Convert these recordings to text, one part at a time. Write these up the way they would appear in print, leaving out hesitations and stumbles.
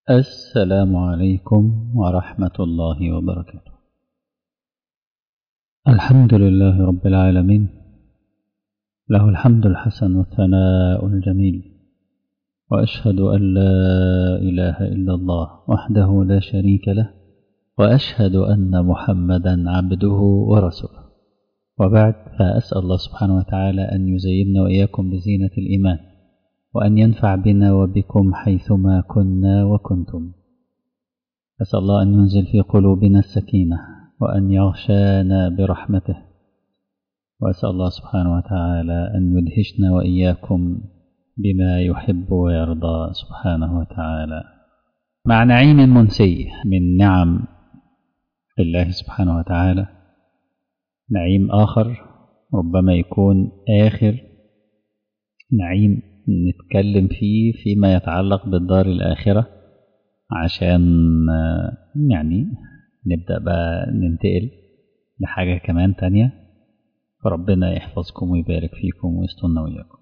السلام عليكم ورحمة الله وبركاته. الحمد لله رب العالمين، له الحمد الحسن والثناء الجميل، وأشهد أن لا إله إلا الله وحده لا شريك له، وأشهد أن محمدا عبده ورسوله. وبعد، فأسأل الله سبحانه وتعالى أن يزيننا وإياكم بزينة الإيمان، وأن ينفع بنا وبكم حيثما كنا وكنتم. أسأل الله أن ينزل في قلوبنا السكينة، وأن يغشانا برحمته، وأسأل الله سبحانه وتعالى أن يدهشنا وإياكم بما يحب ويرضى سبحانه وتعالى، مع نعيم منسي من نعم الله سبحانه وتعالى. نعيم آخر ربما يكون آخر نعيم نتكلم فيه فيما يتعلق بالدار الآخرة، عشان نبدأ بقى ننتقل لحاجة كمان تانية. فربنا يحفظكم ويبارك فيكم ويسترنا وإياكم.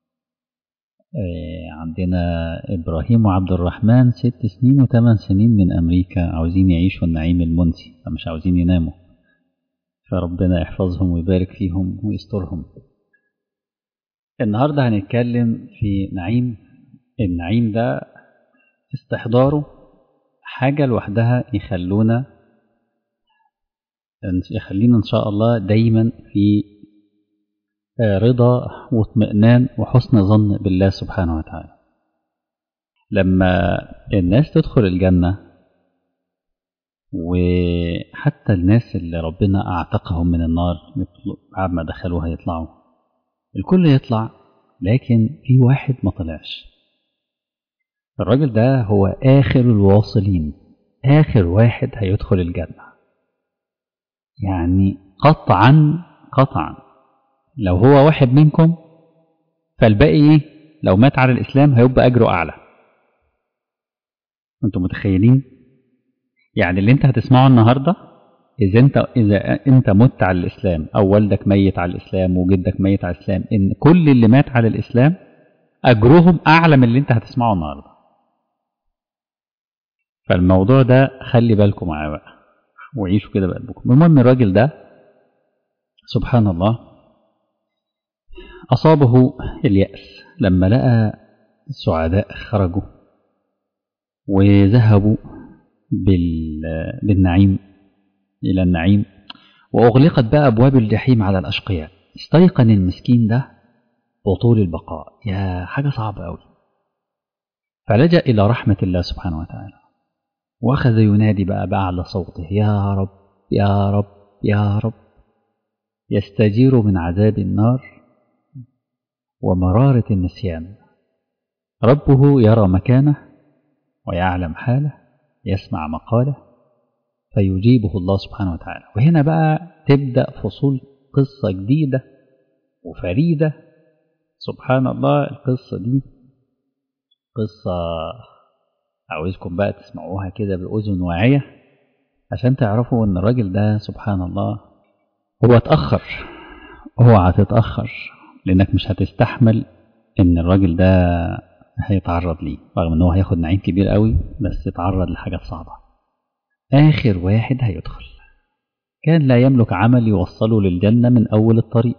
عندنا إبراهيم وعبد الرحمن 6 سنين و8 سنين من أمريكا، عاوزين يعيشوا النعيم المنسي، فمش عاوزين يناموا، فربنا يحفظهم ويبارك فيهم ويسترهم. النهاردة هنتكلم في النعيم ده استحضاره حاجة لوحدها يخلينا إن شاء الله دايما في رضا واطمئنان وحسن ظن بالله سبحانه وتعالى. لما الناس تدخل الجنة، وحتى الناس اللي ربنا أعتقهم من النار بعد ما دخلوها يطلعوا، الكل يطلع، لكن في واحد ما طلعش. الراجل ده هو آخر الواصلين، آخر واحد هيدخل الجنة، يعني قطعا لو هو واحد منكم فالباقي لو مات على الإسلام هيبقى أجره أعلى. أنتم متخيلين؟ يعني اللي أنت هتسمعه النهاردة، إذا أنت مت على الإسلام، أو والدك ميت على الإسلام وجدك ميت على الإسلام، إن كل اللي مات على الإسلام أجرهم أعلى من اللي أنت هتسمعه النهاردة. فالموضوع ده خلي بالكم معاه بقى، وعيشوا كده بقلبكم. المهم الراجل ده سبحان الله أصابه اليأس لما لقى السعداء خرجوا وذهبوا بالنعيم إلى النعيم، وأغلقت بقى أبواب الجحيم على الأشقياء. استيقن المسكين ده بطول البقاء، يا حاجة صعبة أوي. فلجأ إلى رحمة الله سبحانه وتعالى، وأخذ ينادي بقى بأعلى صوته: يا رب يا رب يا رب، يستجير من عذاب النار ومرارة النسيان. ربه يرى مكانه ويعلم حاله، يسمع مقاله، فيجيبه الله سبحانه وتعالى. وهنا بقى تبدأ فصول قصة جديدة وفريدة. سبحان الله، القصة دي قصة عاوزكم بقى تسمعوها كده بأذن واعية، عشان تعرفوا ان الراجل ده سبحان الله هو اتأخر. هتتأخر لانك مش هتستحمل ان الراجل ده هيتعرض ليه، رغم ان هو هياخد نعيم كبير قوي، بس يتعرض لحاجات صعبة. آخر واحد هيدخل كان لا يملك عمل يوصله للجنة من أول الطريق.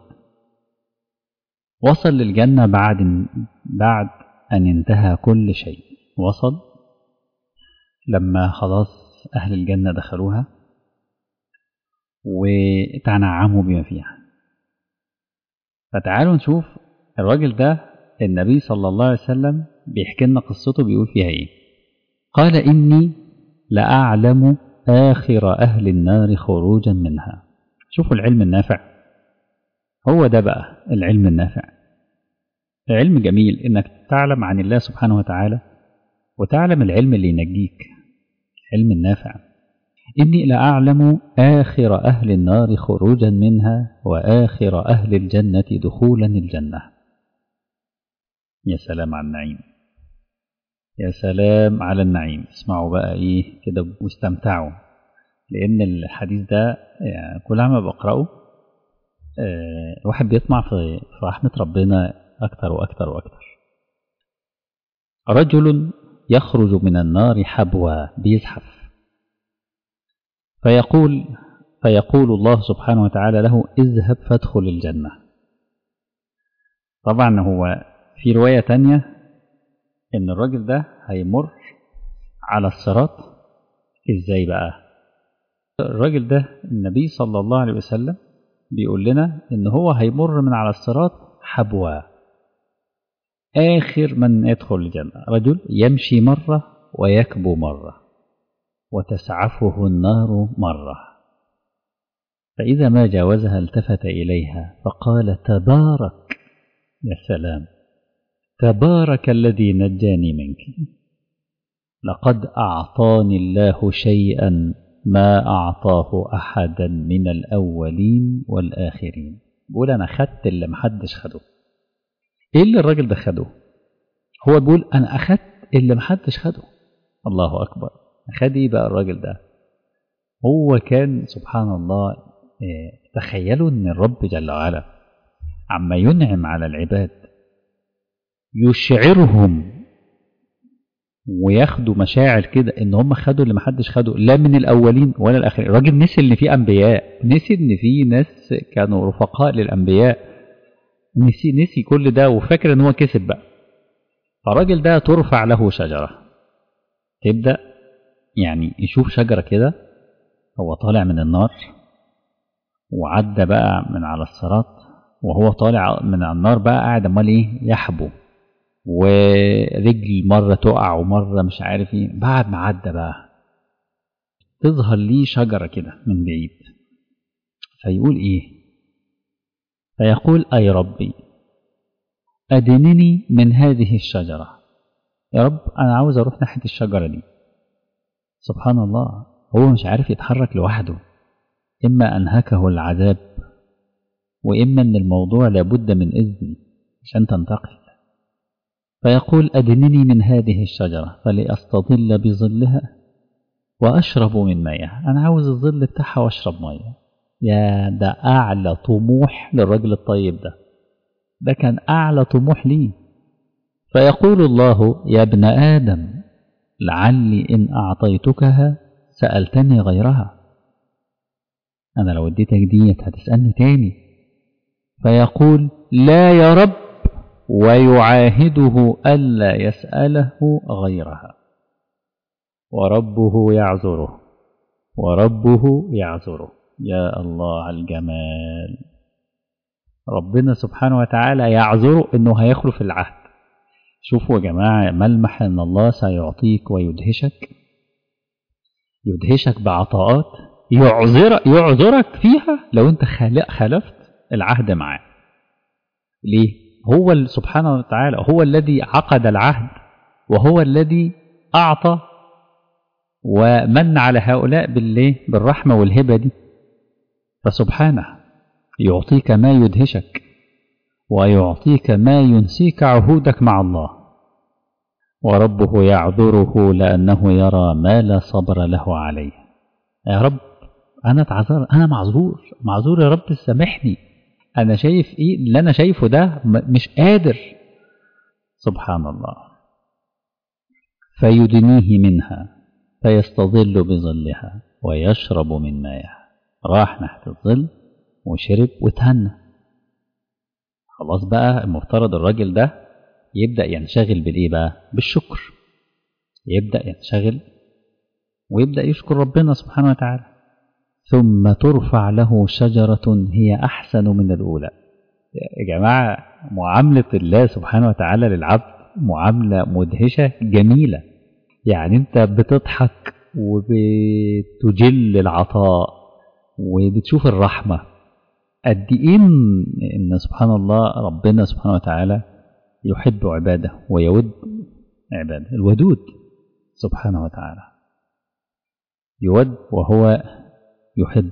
وصل للجنة بعد أن انتهى كل شيء. وصل لما خلاص أهل الجنة دخلوها وتنعموا بما فيها. فتعالوا نشوف الراجل ده، النبي صلى الله عليه وسلم بيحكي لنا قصته، بيقول فيها إيه. قال: إني لأعلم آخر أهل النار خروجا منها. شوفوا العلم النافع، هو ده بقى العلم النافع. العلم جميل إنك تعلم عن الله سبحانه وتعالى، وتعلم العلم اللي ينجيك، العلم النافع. إني لأعلم آخر أهل النار خروجا منها وآخر أهل الجنة دخولا الجنة. يا سلام على النعيم، يا سلام على النعيم. اسمعوا بقى إيه كده واستمتعوا، لأن الحديث ده يعني كل عام بقرأه الواحد بيطمع في رحمة ربنا أكتر وأكتر وأكتر. رجل يخرج من النار حبوا بيزحف. فيقول الله سبحانه وتعالى له اذهب فادخل الجنة. طبعا هو في رواية تانية ان الراجل ده هيمر على الصراط. ازاي بقى؟ الراجل ده النبي صلى الله عليه وسلم بيقول لنا ان هو هيمر من على الصراط حبوا، آخر من يدخل الجنة رجل يمشي مرة ويكبو مرة وتسعفه النار مرة، فإذا ما جاوزها التفت إليها فقال تبارك، يا سلام، تبارك الذي نجاني منك، لقد أعطاني الله شيئا ما أعطاه أحدا من الأولين والآخرين. بقول أنا خدت اللي محدش خده. إيه اللي الراجل ده خده؟ هو بيقول أنا أخدت اللي محدش خده. الله أكبر. خد إيه بقى الراجل ده؟ هو كان سبحان الله، تخيلوا أن الرب جل وعلا عما ينعم على العباد يشعرهم وياخدوا مشاعر كده ان هم خدوا اللي محدش خده، لا من الاولين ولا الاخرين. الراجل نسي ان في انبياء، نسي ان في ناس كانوا رفقاء للانبياء، نسي كل ده وفاكر ان هو كسب بقى. فالراجل ده ترفع له شجرة، تبدأ يعني يشوف شجرة كده، هو طالع من النار وعدى بقى من على الصراط، وهو طالع من النار بقى قاعد امال ايه يحبو، ورجل مرة تقع ومرة مش عارف ايه. بعد ما عدى بقى تظهر ليه شجرة كده من بعيد، فيقول ايه؟ فيقول اي ربي ادنني من هذه الشجرة، يا رب انا عاوز اروح ناحية الشجرة دي. سبحان الله، هو مش عارف يتحرك لوحده، اما انهكه العذاب واما ان الموضوع لابد من اذن عشان تنتقل. فيقول أدنني من هذه الشجرة فلأستظل بظلها وأشرب من مياه. أنا عاوز الظل بتاعها وأشرب مياه. يا ده أعلى طموح للرجل الطيب ده كان أعلى طموح لي. فيقول الله يا ابن آدم لعلي إن أعطيتكها سألتني غيرها، أنا لو اديتك ديت هتسألني تاني. فيقول لا يا رب، ويعاهده ألا يسأله غيرها، وربه يعذره، وربه يعذره. يا الله على الجمال، ربنا سبحانه وتعالى يعذره انه هيخلف العهد. شوفوا يا جماعة ملمح ان الله سيعطيك ويدهشك، يدهشك بعطاءات يعذرك فيها لو انت خلفت العهد معاه. ليه؟ هو سبحانه وتعالى هو الذي عقد العهد، وهو الذي أعطى ومن على هؤلاء بالرحمة والهبة دي. فسبحانه يعطيك ما يدهشك، ويعطيك ما ينسيك عهودك مع الله، وربه يعذره لأنه يرى ما لا صبر له عليه. يا رب أنا معذور يا رب سامحني، أنا شايف إيه اللي أنا شايفه ده مش قادر. سبحان الله. فيدنيه منها فيستظل بظلها ويشرب من مائها. راح ناحية الظل وشرب وتهنى. خلاص بقى المفترض الراجل ده يبدأ ينشغل بالإيه بقى؟ بالشكر. يبدأ ينشغل ويبدأ يشكر ربنا سبحانه وتعالى. ثم ترفع له شجرة هي أحسن من الأولى. يا جماعة معاملة الله سبحانه وتعالى للعبد معاملة مدهشة جميلة. يعني أنت بتضحك وبتجل العطاء وبتشوف الرحمة قد إيه إن سبحان الله ربنا سبحانه وتعالى يحب عباده ويود عباده. الودود سبحانه وتعالى يود وهو يحب.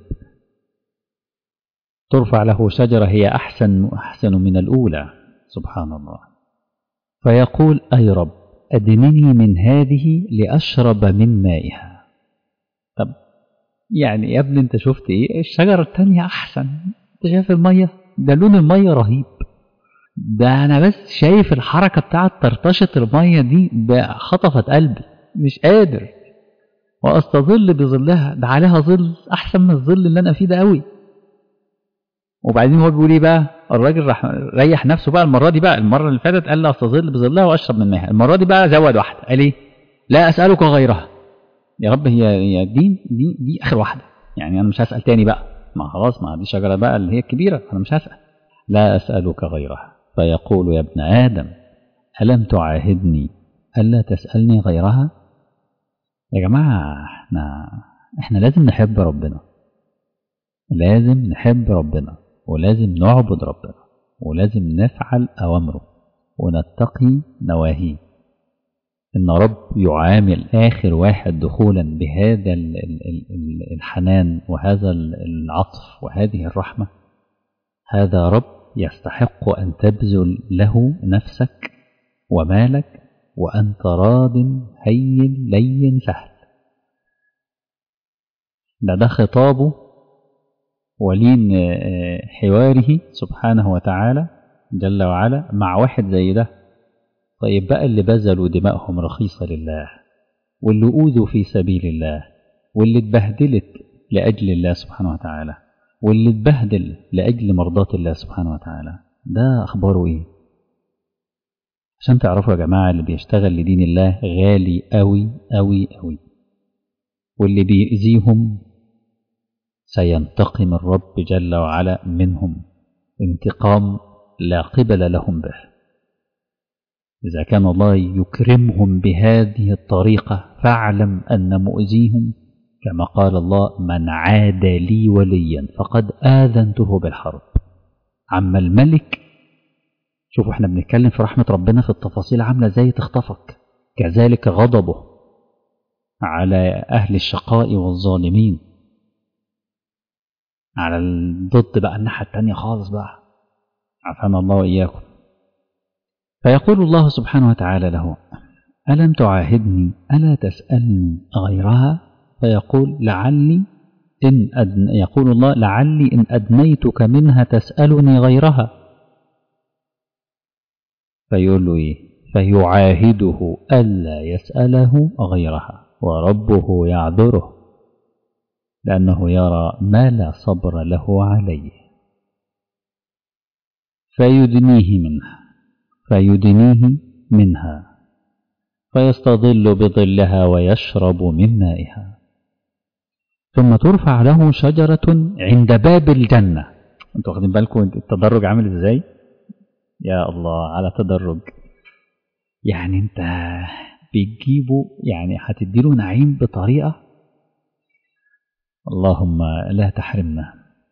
ترفع له شجرة هي أحسن من الأولى. سبحان الله. فيقول أي رب أدنني من هذه لأشرب من مائها. طب يعني يا ابني انت شفت ايه؟ الشجرة التانية أحسن. انت شايف المية ده لون المية رهيب، ده أنا بس شايف الحركة بتاعت طرطشة المية دي خطفت قلبي، مش قادر. وأستظل بظلها، ده عليها ظل أحسن من الظل اللي أنا فيه ده قوي. وبعدين هو بيقول إيه بقى؟ الراجل راح ريح نفسه بقى المرة دي بقى. المرة اللي فاتت قال لا أستظل بظلها وأشرب من ماءها، المرة دي بقى زود واحدة، قال إيه؟ لا أسألك غيرها. يا رب هي دي آخر واحدة، يعني أنا مش هسأل تاني بقى، ما خلاص، ما دي شجرة بقى اللي هي الكبيرة، أنا مش هسأل. لا أسألك غيرها. فيقول يا ابن آدم ألم تعاهدني ألا تسألني غيرها؟ يا جماعة احنا لازم نحب ربنا، لازم نحب ربنا، ولازم نعبد ربنا، ولازم نفعل أوامره ونتقي نواهيه. إن رب يعامل آخر واحد دخولا بهذا الحنان وهذا العطف وهذه الرحمة، هذا رب يستحق أن تبذل له نفسك ومالك وأنت راض هين لين سهل. ده خطابه ولين حواره سبحانه وتعالى جل وعلا مع واحد زي ده. طيب بقى اللي بذلوا دمائهم رخيصة لله، واللي أوذوا في سبيل الله، واللي اتبهدلت لأجل الله سبحانه وتعالى، واللي اتبهدل لأجل مرضاة الله سبحانه وتعالى، ده أخباره إيه؟ عشان تعرفوا يا جماعة اللي بيشتغل لدين الله غالي أوي أوي أوي، واللي بيأذيهم سينتقم الرب جل وعلا منهم انتقام لا قبل لهم به. إذا كان الله يكرمهم بهذه الطريقة فاعلم أن مؤذيهم كما قال الله من عاد لي وليا فقد آذنته بالحرب. عما الملك، شوفوا احنا بنتكلم في رحمة ربنا في التفاصيل عاملة زي تخطفك، كذلك غضبه على أهل الشقاء والظالمين، على الضد بقى الناحية التانية خالص بقى، عافانا الله وإياكم. فيقول الله سبحانه وتعالى له ألم تعاهدني ألا تسألني غيرها؟ فيقول لعلي يقول الله لعلي إن أدنيتك منها تسألني غيرها. فيقول له إيه؟ فيعاهده ألا يسأله غيرها وربه يعذره لأنه يرى ما لا صبر له عليه. فيدنيه منها فيستظل بظلها ويشرب من مائها، ثم ترفع له شجرة عند باب الجنة. انتوا واخدين بالكم التدرج عامل ازاي؟ يا الله على تدرج، يعني انت بتجيبه، يعني هتديله نعيم بطريقة، اللهم لا تحرمنا.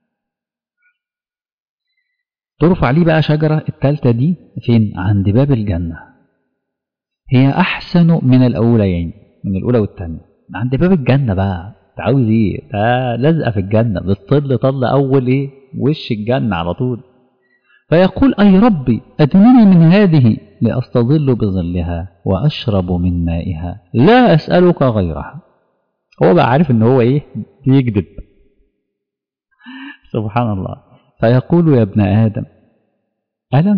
ترفع لي بقى شجرة التالتة دي فين؟ عند باب الجنة، هي أحسن من الأوليين، من الأولى والتانية، عند باب الجنة بقى. تعوز ايه؟ ده لازقة في الجنة، بتطل طل أول ايه؟ وش الجنة على طول. فيقول أي ربي أدنني من هذه لأستظل بظلها وأشرب من مائها لا أسألك غيرها. هو بقى عارف ان هو ايه؟ بيكذب، سبحان الله. فيقول يا ابن آدم ألم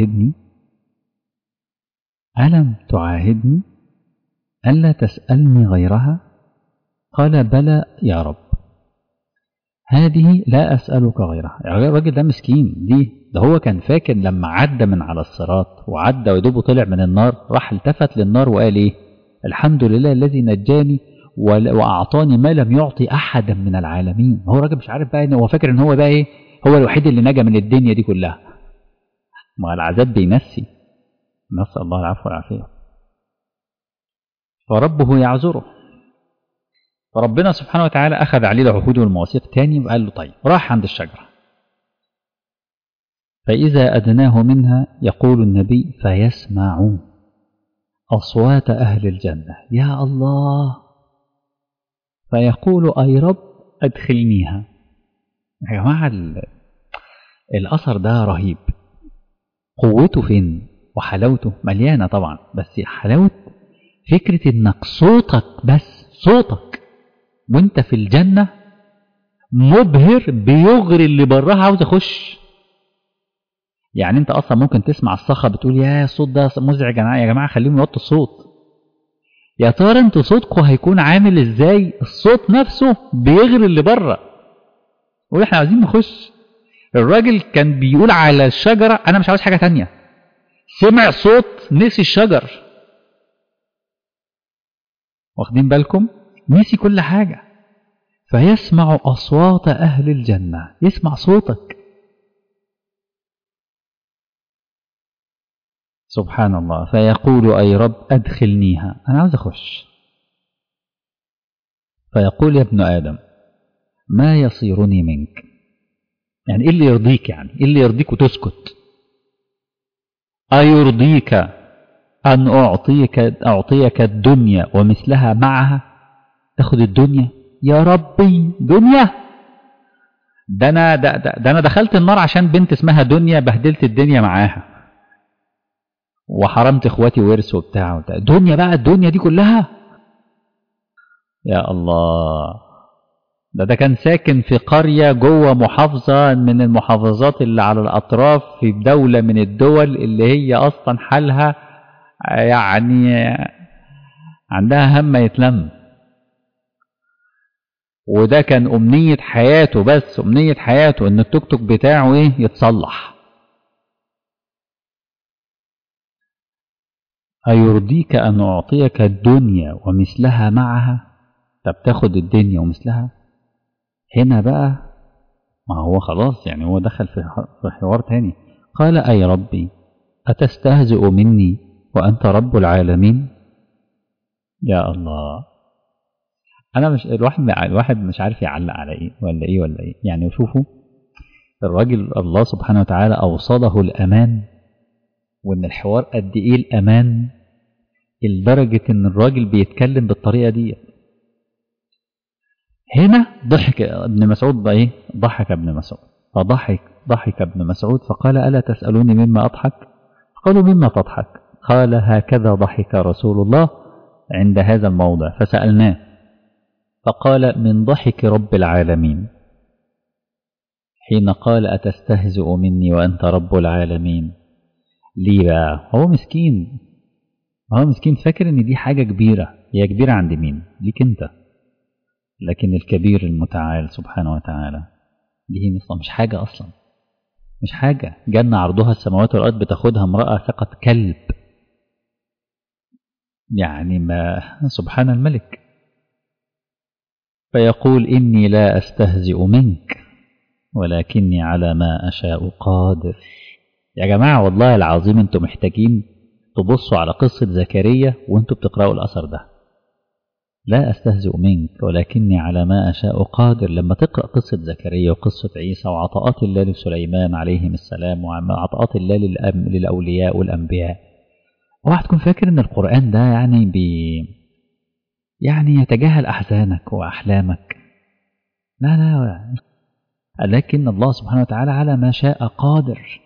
تعاهدني ألا تسألني غيرها؟ قال بلى يا رب هذه لا أسألك غيرها. الراجل ده مسكين، ده هو كان فاكر لما عدى من على الصراط وعدى ويدوبه طلع من النار، راح التفت للنار وقال ايه؟ الحمد لله الذي نجاني وأعطاني ما لم يعطي أحدا من العالمين. هو راجل مش عارف بقى، هو فاكر ان هو بقى ايه؟ هو الوحيد اللي نجا من الدنيا دي كلها. ما العذاب بينسي، نسأل الله العفو والعافية. فربه يعذره، فربنا سبحانه وتعالى أخذ عليه العهود والمواثيق تاني وقال له طيب، راح عند الشجرة فإذا أدناه منها يقول النبي فيسمع أصوات أهل الجنة يا الله، فيقول أي رب أدخلنيها. يا جماعة الأثر ده رهيب، قوته فين وحلاوته مليانة طبعا، بس حلاوة فكرة إنك صوتك وانت في الجنة مبهر، بيغري اللي براها عاوز يخش. يعني انت اصلا ممكن تسمع الصخب بتقول يا الصوت ده مزعج، يا جماعه خليهم يوطوا الصوت. يا ترى انتوا صوتكم هيكون عامل ازاي؟ الصوت نفسه بيغري اللي بره. واحنا عايزين نخش. الراجل كان بيقول على الشجره انا مش عاوز حاجه تانية، سمع صوت نسي الشجر. واخدين بالكم؟ نسي كل حاجه. فيسمع اصوات اهل الجنه، يسمع صوتك. سبحان الله. فيقول أي رب أدخلنيها، أنا عاوز أخش. فيقول يا ابن آدم ما يصيرني منك، يعني إيه اللي يرضيك؟ يعني إيه اللي يرضيك وتسكت؟ أيرضيك أن أعطيك الدنيا ومثلها معها؟ تاخد الدنيا؟ يا ربي دنيا؟ ده أنا دخلت النار عشان بنت اسمها دنيا، بهدلت الدنيا معاها وحرمت اخواتي ورث وبتاع. دنيا بقى، الدنيا دي كلها؟ يا الله. ده كان ساكن في قرية جوه محافظة من المحافظات اللي على الأطراف في دولة من الدول اللي هي أصلا حالها يعني عندها هم يتلم. وده كان أمنية حياته، بس أمنية حياته إن التوك توك بتاعه إيه؟ يتصلح. أيرضيك أن أعطيك الدنيا ومثلها معها؟ طب تاخد الدنيا ومثلها؟ هنا بقى ما هو خلاص، يعني هو دخل في حوار تاني. قال أي ربي أتستهزئ مني وأنت رب العالمين؟ يا الله. أنا مش الواحد مش عارف يعلق على إيه ولا إيه ولا إيه. يعني شوفوا الراجل الله سبحانه وتعالى أوصله الأمان، وإن الحوار قد إيه الأمان، لدرجة إن الراجل بيتكلم بالطريقة دي. هنا ضحك ابن مسعود بقى إيه؟ ضحك ابن مسعود. ضحك ابن مسعود فقال ألا تسألوني مما أضحك؟ قالوا مما تضحك؟ قال هكذا ضحك رسول الله عند هذا الموضع. فسألناه فقال من ضحك رب العالمين حين قال أتستهزئ مني وأنت رب العالمين. ليه بقى؟ هو مسكين فاكر ان دي حاجة كبيرة. هي كبيرة عند مين؟ ليك انت. لكن الكبير المتعال سبحانه وتعالى دي مش حاجة أصلا، مش حاجة. جنة عرضها السماوات والأرض بتاخدها امرأة ثقة كلب. يعني ما سبحان الملك. فيقول إني لا أستهزئ منك ولكني على ما أشاء قادر. يا جماعة والله العظيم انتم محتاجين تبصوا على قصة زكريا وانتم بتقرأوا الأثر ده. لا أستهزئ منك ولكني على ما أشاء قادر. لما تقرأ قصة زكريا وقصة عيسى وعطاءات الله لسليمان عليهم السلام وعطاءات الله للأولياء والأنبياء، اوعى تكون فاكر ان القرآن ده يعني يتجاهل أحزانك وأحلامك. لا لكن الله سبحانه وتعالى على ما شاء قادر.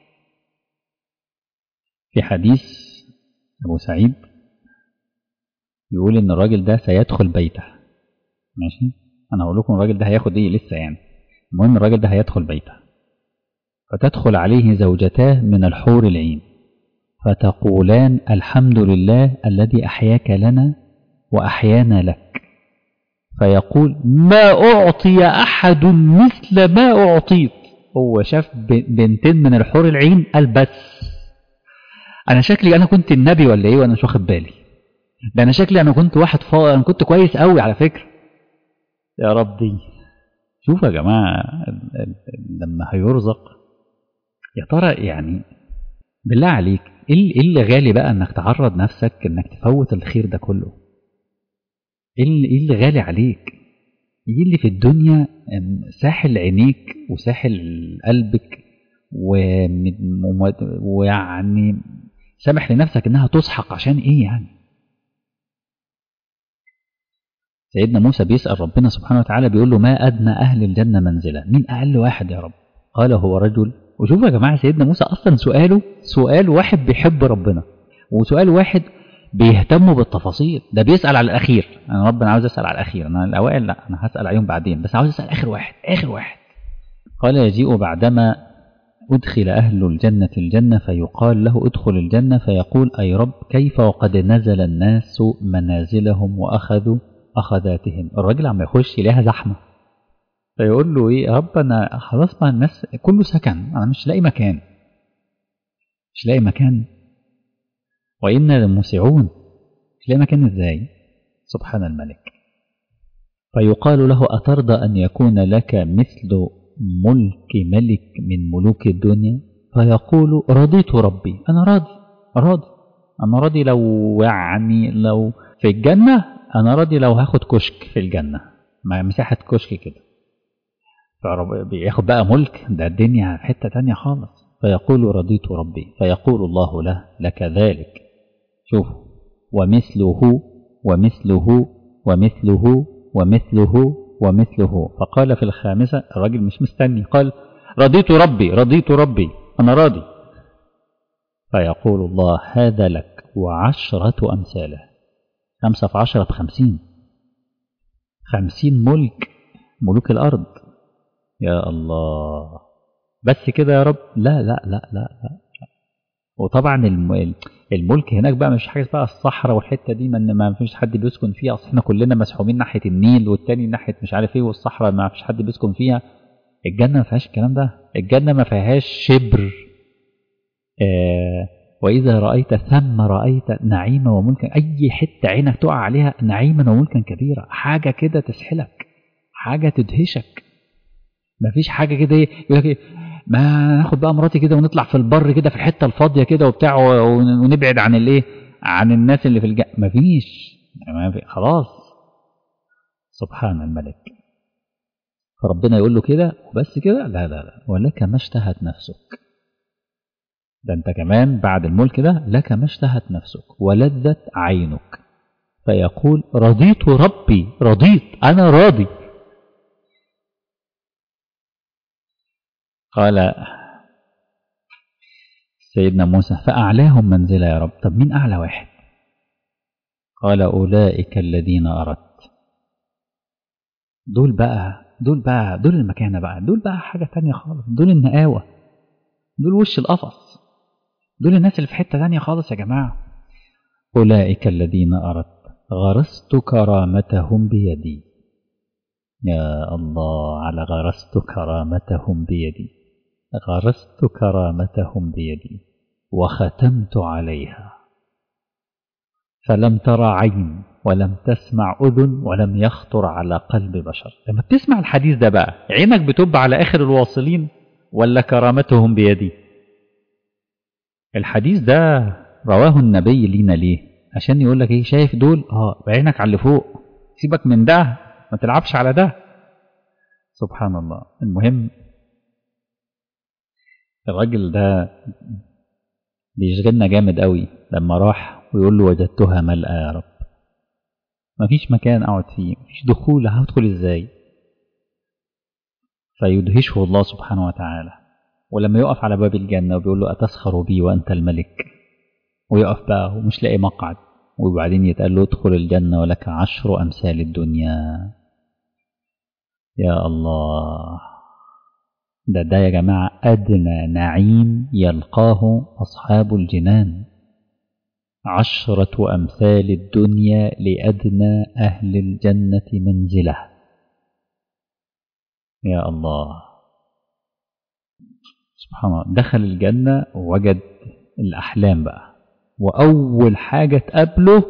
في حديث أبو سعيد يقول إن الراجل ده سيدخل بيته. ماشي، أنا هقول لكم الراجل ده هياخد إيه لسه يعني. المهم الراجل ده هيدخل بيته فتدخل عليه زوجتاه من الحور العين فتقولان الحمد لله الذي أحياك لنا وأحيانا لك. فيقول ما أعطي أحد مثل ما أعطيت. هو شاف بنتين من الحور العين قال بس أنا شكلي أنا كنت النبي ولا إيه وأنا مش واخد بالي. ده أنا شكلي أنا كنت واحد أنا كنت كويس قوي على فكرة. يا ربي. شوفوا يا جماعة لما هيرزق يا ترى يعني بالله عليك إيه اللي غالي بقى إنك تعرض نفسك إنك تفوت الخير ده كله؟ إيه اللي غالي عليك؟ إيه اللي في الدنيا ساحل عينيك وساحل قلبك ويعني سامح لنفسك إنها تسحق عشان إيه يعني؟ سيدنا موسى بيسأل ربنا سبحانه وتعالى بيقول له ما أدنى أهل الجنة منزلة؟ مين أقل واحد يا رب؟ قال هو رجل. وشوفوا يا جماعة سيدنا موسى أصلا سؤال واحد بيحب ربنا وسؤال واحد بيهتموا بالتفاصيل. ده بيسأل على الأخير. أنا ربنا عاوز أسأل على الأخير، أنا الأوائل لا أنا هسأل عليهم بعدين، بس عاوز أسأل آخر واحد. قال يجيء بعدما أدخل أهل الجنة الجنة فيقال له ادخل الجنة، فيقول أي رب كيف وقد نزل الناس منازلهم وأخذوا أخذاتهم. الراجل عم يخش يلاقيها زحمة، فيقول له إيه يا رب أنا خلاص، ما الناس كله سكن، أنا مش لاقي مكان، مش لاقي مكان، وإنا لموسعون، مش لاقي مكان إزاي؟ سبحان الملك. فيقال له أترضى أن يكون لك مثل ملك ملك من ملوك الدنيا؟ فيقول رضيت ربي، أنا راضي، أنا راضي، لو يعني لو في الجنة أنا راضي، لو هاخد كشك في الجنة مع مساحة كشك كده، بياخد بقى ملك، ده الدنيا في حتة تانية خالص. فيقول رضيت ربي، فيقول الله له لك ذلك، شوف، ومثله ومثله ومثله ومثله ومثله. فقال في الخامسة، الراجل مش مستني، قال رضيت ربي، رضيت ربي، أنا راضي. فيقول الله هذا لك وعشرة أمثاله، 5 في 10 ب50، 50 ملك، ملوك الأرض. يا الله، بس كده يا رب؟ لا لا لا لا لا. وطبعا الملك هناك بقى مش حاجه بقى الصحراء والحته دي، ما فيش حد بيسكن فيها، اصل احنا كلنا مسحومين ناحيه النيل، والتاني ناحيه مش عارف ايه، والصحراء ما فيش حد بيسكن فيها. الجنه ما فيهاش الكلام ده، الجنه ما فيهاش شبر. واذا رايت ثم رايت نعيما وملكا، اي حته عينك تقع عليها نعيما وملكا كبيرا، حاجه كده تسحلك، حاجه تدهشك. ما فيش حاجه كده ايه يقول لك ايه، ما ناخد بقى مراتي كده ونطلع في البر كده في الحته الفاضيه كده وبتاع، ونبعد عن الايه، عن الناس اللي في الجنة. مفيش، خلاص. سبحان الملك. فربنا يقول له كده وبس كده؟ لا لا لا، ولك ما اشتهت نفسك. ده انت كمان بعد الملك ده لك ما اشتهت نفسك ولذت عينك. فيقول رضيت ربي، رضيت، انا راضي. قال سيدنا موسى فأعلاهم منزلة يا رب. طب مين أعلى واحد؟ قال أولئك الذين أردت. دول المكانة بقى، دول بقى حاجة تانية خالص، دول النقاوة، دول وش القفص، دول الناس اللي في حتة تانية خالص يا جماعة. أولئك الذين أردت غرست كرامتهم بيدي. يا الله على غرست كرامتهم بيدي، غرست كرامتهم بيدي وختمت عليها، فلم ترى عين ولم تسمع أذن ولم يخطر على قلب بشر. لما بتسمع الحديث ده بقى عينك بتب على آخر الواصلين ولا كرامتهم بيدي؟ الحديث ده رواه النبي لينا ليه؟ عشان يقول لك ايه، شايف دول؟ بعينك على اللي فوق، سيبك من ده، ما تلعبش على ده. سبحان الله. المهم الراجل ده بيشغلنا جامد قوي، لما راح ويقول له وجدتها ملأى يا رب، مفيش مكان اقعد فيه، مفيش دخول، هدخل ازاي؟ فيدهشه الله سبحانه وتعالى. ولما يقف على باب الجنة وبيقول له أتسخر بي وأنت الملك، ويقف بقى ومش لاقي مقعد، وبعدين يتقال له ادخل الجنة ولك 10 أمثال الدنيا. يا الله، ده يا جماعة أدنى نعيم يلقاه أصحاب الجنان، 10 أمثال الدنيا لأدنى أهل الجنة منزلة. يا الله، سبحان الله. دخل الجنة ووجد الأحلام بقى، وأول حاجة تقابله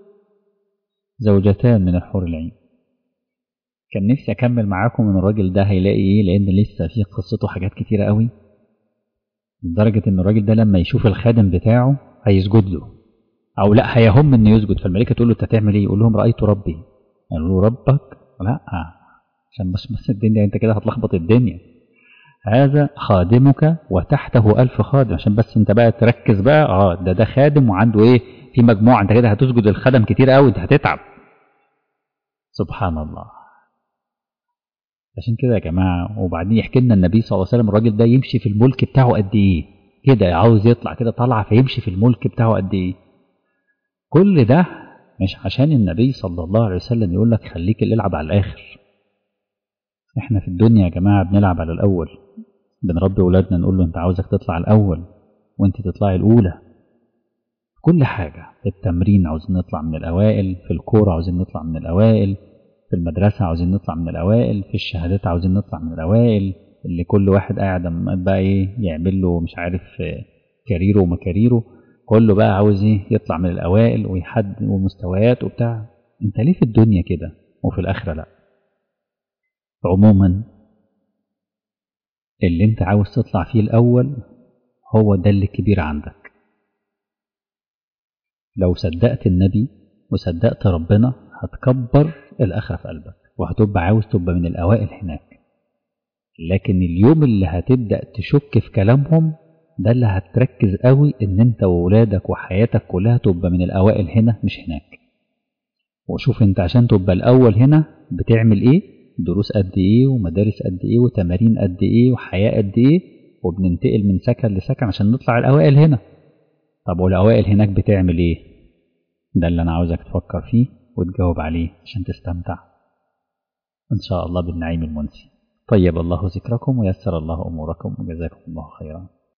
زوجتان من الحور العين. كان نفسي أكمل معاكم من الراجل ده هيلاقي إيه، لأن لسه في قصته حاجات كتيرة قوي، لدرجة إن الراجل ده لما يشوف الخادم بتاعه هيسجد له، أو لا هيهم إنه يسجد. فالملائكة تقول له أنت تعمل إيه؟ يقول لهم رأيت ربي. قالوا له ربك؟ لا، عشان بس الدنيا أنت كده هتلخبط الدنيا. هذا خادمك وتحته 1000 خادم، عشان بس انت بقى تركز بقى. ده خادم وعنده ايه، في مجموعة، انت كده هتسجد الخدم كتير قوي، انت هتتعب. سبحان الله. عشان كده يا جماعة، وبعدين يحكي لنا النبي صلى الله عليه وسلم الراجل ده يمشي في الملك بتاعه قد ايه كده، عاوز يطلع كده طلعة فيمشي في الملك بتاعه قد ايه. كل ده مش عشان النبي صلى الله عليه وسلم يقول لك خليك اللي يلعب على الاخر. احنا في الدنيا يا جماعة بنلعب على الاول، بنربي أولادنا نقول له أنت عاوزك تطلع الأول وأنت تطلعي الأولى. كل حاجة، في التمرين عاوزين نطلع من الأوائل، في الكورة عاوزين نطلع من الأوائل، في المدرسة عاوزين نطلع من الأوائل، في الشهادات عاوزين نطلع من الأوائل. اللي كل واحد قاعد بقى يعمل له مش عارف كاريره ومكاريره، كله بقى عاوز يطلع من الأوائل ويحد ومستويات وبتاع. انت ليه في الدنيا كده وفي الآخرة لا؟ عموما اللي انت عاوز تطلع فيه الأول هو ده اللي كبير عندك. لو صدقت النبي وصدقت ربنا هتكبر الآخرة في قلبك وهتبقى عاوز تبقى من الأوائل هناك. لكن اليوم اللي هتبدأ تشك في كلامهم ده اللي هتركز قوي ان انت وولادك وحياتك كلها تبقى من الأوائل هنا مش هناك. وشوف انت عشان تبقى الأول هنا بتعمل ايه، دروس قد ايه ومدارس قد ايه وتمارين قد ايه وحياة قد ايه، وبننتقل من سكن لسكن عشان نطلع الأوائل هنا. طب والأوائل هناك بتعمل ايه؟ ده اللي أنا عاوزك تفكر فيه وتجاوب عليه عشان تستمتع إن شاء الله بالنعيم المنسي. طيب الله ذكركم ويسر الله أموركم وجزاكم الله خيرا.